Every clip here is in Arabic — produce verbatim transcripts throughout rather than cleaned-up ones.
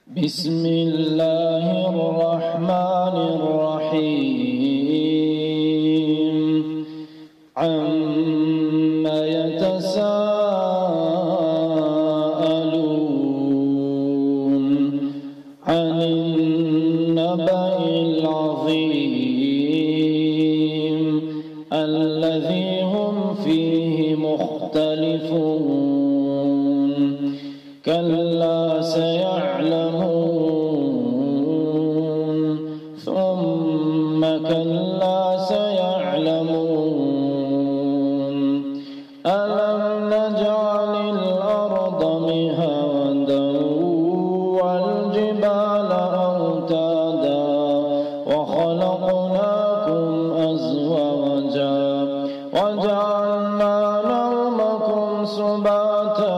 بسم الله الرحمن الرحيم عما يتساءلون عن النبأ العظيم الذي هم فيه مختلفون كلا سيعلمون ثم كلا سيعلمون ألم نجعل الأرض مهادا والجبال أوتادا وخلقناكم أزواجا وجعلنا نومكم سباتا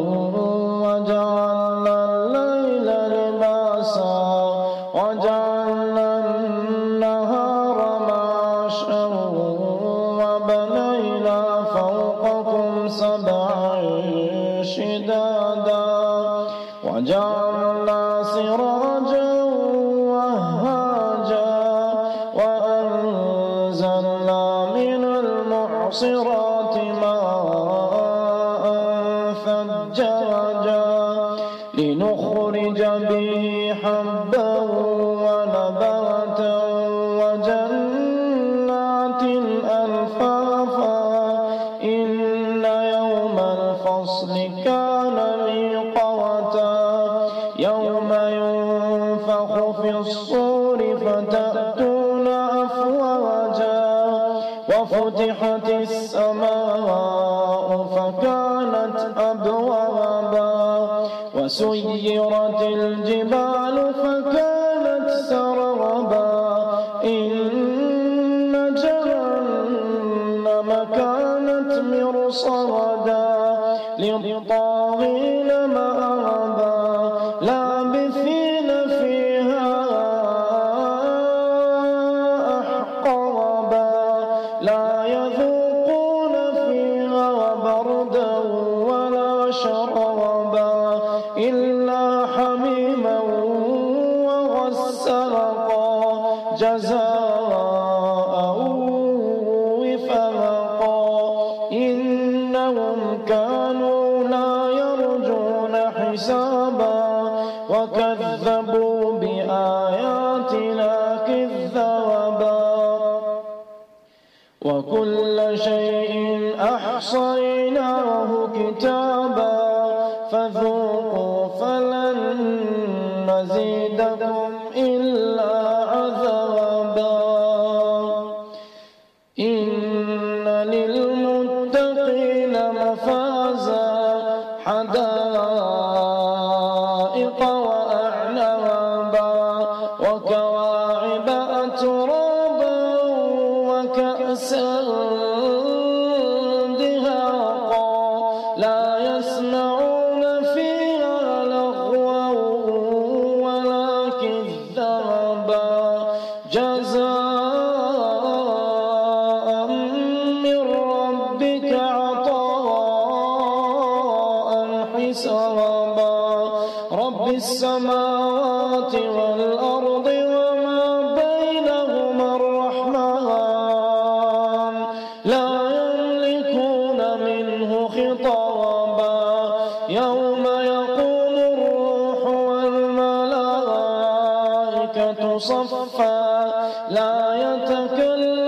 وجعلنا الليل لباسا وجعلنا النهار معاشا وبنينا فوقكم سبعا شدادا وجعلنا سراجا وهاجا وأنزلنا من المعصرات ماء ثجاجا لنخرج به حبا ونباتا وجنات ألفافا إن يوم الفصل كان ميقاتا يوم ينفخ في الصور فتأتون أفواجا وفتحت السماء فكانت أبوابا وسيرت الجبال فكانت سرابا إن جهنم كانت مرصادا للطاغين مآبا لابثين فيها أحقابا لا يذوقون فيها بردا ولا شرابا إلا حميما وغساقا جزاء وفاقا إنهم كانوا لا يرجون حسابا وكذبوا بآياتنا كذابا وكل شيء أحصيناه كتابا فذوقوا فلن نزيدكم إلا عذابا إن للمتقين مفازا حدائق وأعنابا وكواعب أترابا وكأسا دهاقا لا يسمعون فيها لغوا ولا كذابا جزاء من ربك عطاء حسابا رب السماوات والأرض وما بينهما الرحمن لا يملكون منه خطابا يوم يقوم الروح والملائكة صفا لا يتكلمون